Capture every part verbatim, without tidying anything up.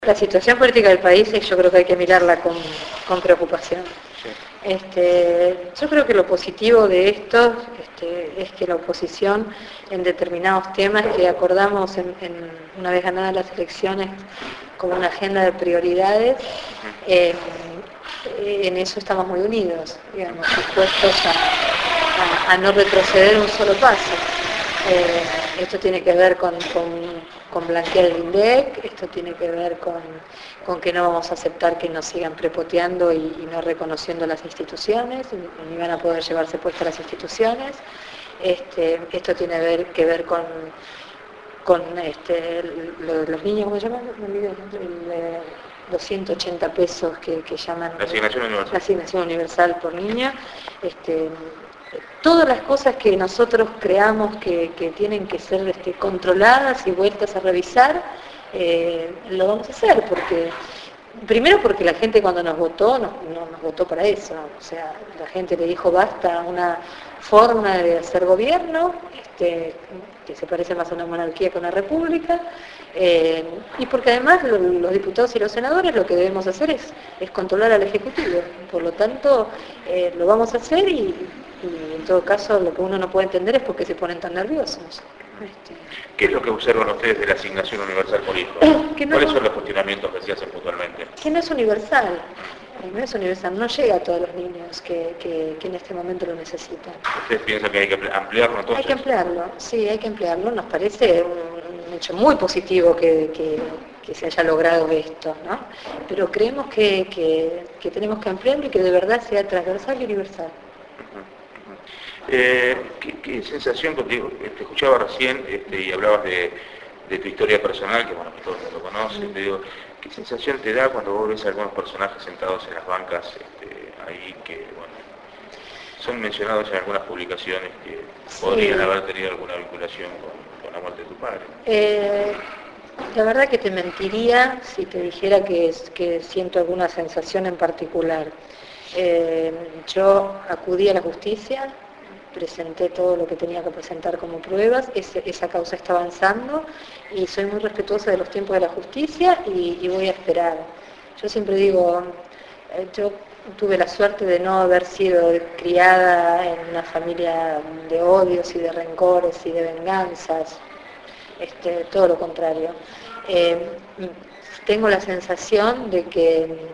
La situación política del país yo creo que hay que mirarla con, con preocupación. Sí. Este, yo creo que lo positivo de esto este, es que la oposición en determinados temas que acordamos en, en, una vez ganadas las elecciones como una agenda de prioridades, eh, en eso estamos muy unidos, digamos, dispuestos a, a, a no retroceder un solo paso. Eh, esto tiene que ver con, con, con blanquear el INDEC, esto tiene que ver con, con que no vamos a aceptar que nos sigan prepoteando y, y no reconociendo las instituciones, ni van a poder llevarse puestas las instituciones. Este, esto tiene ver, que ver con, con este, lo, los niños, ¿cómo se llaman? El, el, los ciento ochenta pesos que, que llaman la asignación universal, la asignación universal por niña. Este, todas las cosas que nosotros creamos que, que tienen que ser este, controladas y vueltas a revisar, eh, lo vamos a hacer, porque primero porque la gente cuando nos votó, no, no nos votó para eso, o sea, la gente le dijo basta a una forma de hacer gobierno, este, que se parece más a una monarquía que a una república, eh, y porque además lo, los diputados y los senadores lo que debemos hacer es, es controlar al Ejecutivo, por lo tanto eh, lo vamos a hacer y, y en todo caso lo que uno no puede entender es por qué se ponen tan nerviosos. Este, ¿Qué es lo que observan ustedes de la asignación universal por hijo? Que no, ¿Cuáles son los cuestionamientos que se hacen puntualmente? Que no es universal, no es universal, no llega a todos los niños que, que, que en este momento lo necesitan. ¿Ustedes piensan que hay que ampliarlo entonces? Hay que ampliarlo, sí, hay que ampliarlo. Nos parece un, un hecho muy positivo que, que, que se haya logrado esto, ¿no? Pero creemos que, que, que tenemos que ampliarlo y que de verdad sea transversal y universal. Eh, ¿qué, ¿Qué sensación contigo? Te escuchaba recién este, y hablabas de, de tu historia personal, que bueno, que todo el mundo conoce, mm. te digo, ¿qué sensación te da cuando vos ves a algunos personajes sentados en las bancas este, ahí que, bueno, son mencionados en algunas publicaciones que sí. podrían haber tenido alguna vinculación con, con la muerte de tu padre? Eh, la verdad que te mentiría si te dijera que, es, que siento alguna sensación en particular. Eh, yo acudí a la justicia, presenté todo lo que tenía que presentar como pruebas, Ese, esa causa está avanzando y soy muy respetuosa de los tiempos de la justicia y, y voy a esperar. Yo siempre digo, eh, yo tuve la suerte de no haber sido criada en una familia de odios y de rencores y de venganzas, este, todo lo contrario. Eh, tengo la sensación de que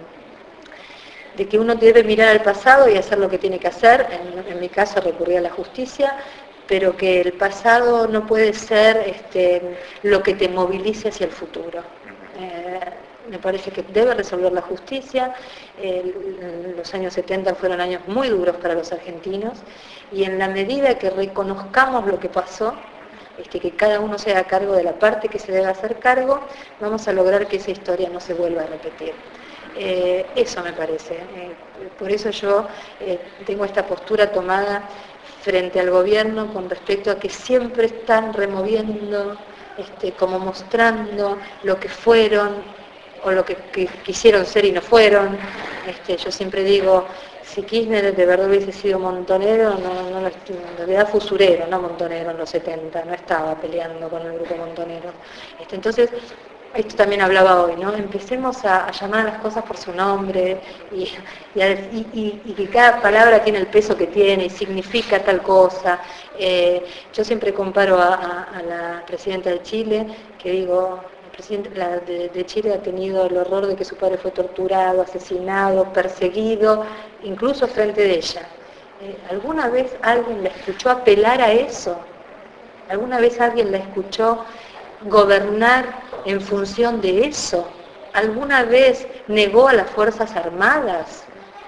de que uno debe mirar al pasado y hacer lo que tiene que hacer, en, en mi caso recurrir a la justicia, pero que el pasado no puede ser este, lo que te movilice hacia el futuro. Eh, me parece que debe resolver la justicia. Eh, los años setenta fueron años muy duros para los argentinos y en la medida que reconozcamos lo que pasó, este, que cada uno se haga cargo de la parte que se debe hacer cargo, vamos a lograr que esa historia no se vuelva a repetir. Eh, eso me parece. Eh, por eso yo eh, tengo esta postura tomada frente al gobierno con respecto a que siempre están removiendo, este, como mostrando lo que fueron o lo que, que quisieron ser y no fueron. Este, yo siempre digo, si Kirchner de verdad hubiese sido montonero, no, no, en realidad fue usurero, no montonero en los setenta, no estaba peleando con el grupo montonero. Este, entonces, esto también hablaba hoy, ¿no? Empecemos a, a llamar a las cosas por su nombre y, y, a, y, y que cada palabra tiene el peso que tiene y significa tal cosa. Eh, yo siempre comparo a, a, a la presidenta de Chile, que digo, la presidenta la de, de Chile ha tenido el horror de que su padre fue torturado, asesinado, perseguido, incluso frente de ella. Eh, ¿Alguna vez alguien la escuchó apelar a eso? ¿Alguna vez alguien la escuchó gobernar en función de eso? ¿Alguna vez negó a las Fuerzas Armadas?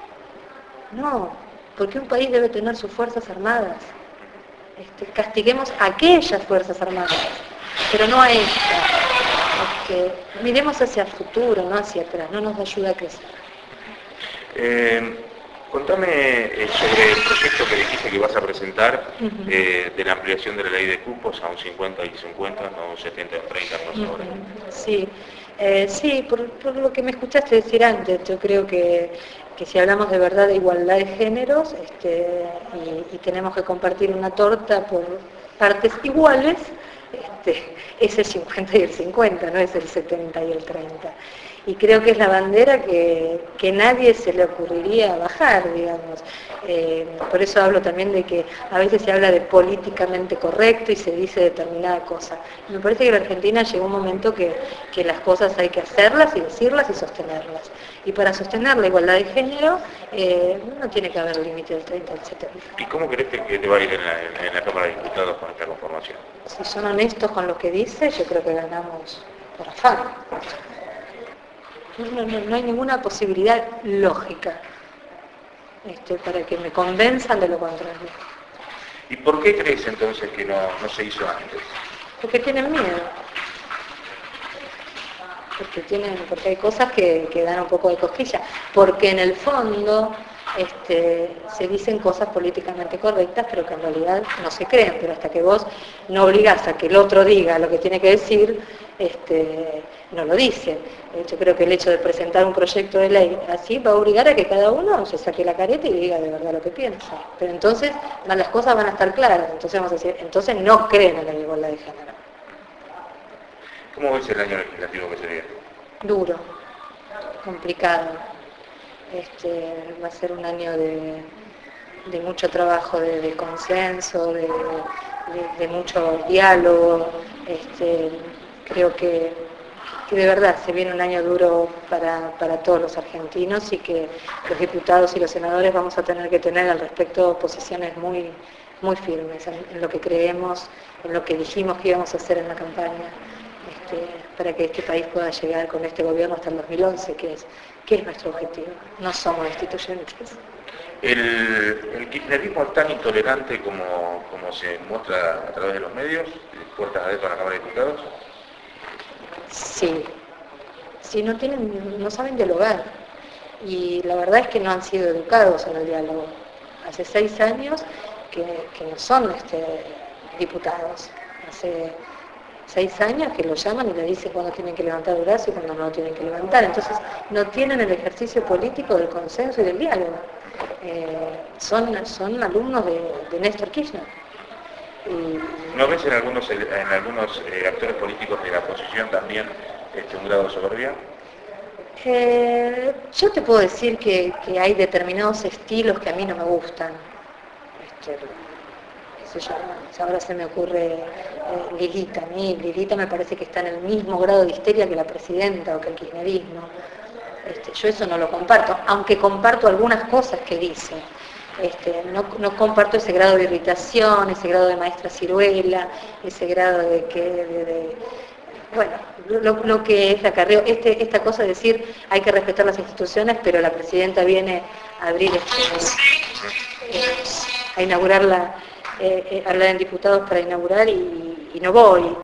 No, porque un país debe tener sus Fuerzas Armadas. Este, castiguemos a aquellas Fuerzas Armadas, pero no a esta. Este, miremos hacia el futuro, no hacia atrás, no nos ayuda a crecer. Eh... Contame eh, sobre el proyecto que dijiste que vas a presentar uh-huh. eh, de la ampliación de la ley de cupos a un cincuenta y cincuenta, no a un setenta y un treinta, no uh-huh. ahora. Sí, eh, sí por, por lo que me escuchaste decir antes, yo creo que, que si hablamos de verdad de igualdad de géneros este, y, y tenemos que compartir una torta por partes iguales, este, es el cincuenta y el cincuenta, no es el setenta y el treinta. y creo que es la bandera que, que nadie se le ocurriría bajar, digamos. Eh, por eso hablo también de que a veces se habla de políticamente correcto y se dice determinada cosa. Me parece que en la Argentina llegó un momento que, que las cosas hay que hacerlas y decirlas y sostenerlas. Y para sostener la igualdad de género eh, no tiene que haber límite del treinta al setenta. ¿Y cómo crees que te va a ir en la, en la Cámara de Diputados con esta conformación? Si son honestos con lo que dice, yo creo que ganamos por afán. No, no, no hay ninguna posibilidad lógica este, para que me convenzan de lo contrario. ¿Y por qué crees entonces que no, no se hizo antes? Porque tienen miedo. Porque, tienen, porque hay cosas que, que dan un poco de cosquilla. Porque en el fondo este, se dicen cosas políticamente correctas, pero que en realidad no se creen. Pero hasta que vos no obligás a que el otro diga lo que tiene que decir, este, no lo dice. Yo creo que el hecho de presentar un proyecto de ley así va a obligar a que cada uno se saque la careta y diga de verdad lo que piensa. Pero entonces las cosas van a estar claras. Entonces vamos a decir, entonces no creen en la igualdad de género. ¿Cómo ves el año legislativo que se viene? Duro, complicado. Este, va a ser un año de, de mucho trabajo, de, de consenso, de, de, de mucho diálogo. Este, creo que, que de verdad se viene un año duro para, para todos los argentinos y que los diputados y los senadores vamos a tener que tener al respecto posiciones muy, muy firmes en, en lo que creemos, en lo que dijimos que íbamos a hacer en la campaña. Este, para que este país pueda llegar con este gobierno hasta el dos mil once, que es, que es nuestro objetivo. No somos destituyentes. ¿El, el kirchnerismo es tan intolerante como, como se muestra a través de los medios, puertas adentro a la Cámara de Diputados? Sí. Sí, no, tienen, no saben dialogar. Y la verdad es que no han sido educados en el diálogo. Hace seis años que, que no son este, diputados. Hace seis años que lo llaman y le dicen cuándo tienen que levantar el brazo y cuándo no lo tienen que levantar. Entonces no tienen el ejercicio político del consenso y del diálogo. Eh, son, son alumnos de, de Néstor Kirchner. Y, ¿No ves en algunos, en algunos eh, actores políticos de la oposición también este, un grado de soberbia? Eh, yo te puedo decir que, que hay determinados estilos que a mí no me gustan. Este, ahora se me ocurre eh, Lilita, a mí Lilita me parece que está en el mismo grado de histeria que la presidenta o que el kirchnerismo. Este, yo eso no lo comparto, aunque comparto algunas cosas que dice. Este, no, no comparto ese grado de irritación, ese grado de maestra ciruela, ese grado de que... De, de, bueno, lo, lo que es acarreo, este, esta cosa de decir hay que respetar las instituciones, pero la presidenta viene a abrir, este, eh, a inaugurar la... Eh, eh, hablar en diputados para inaugurar y, y no voy.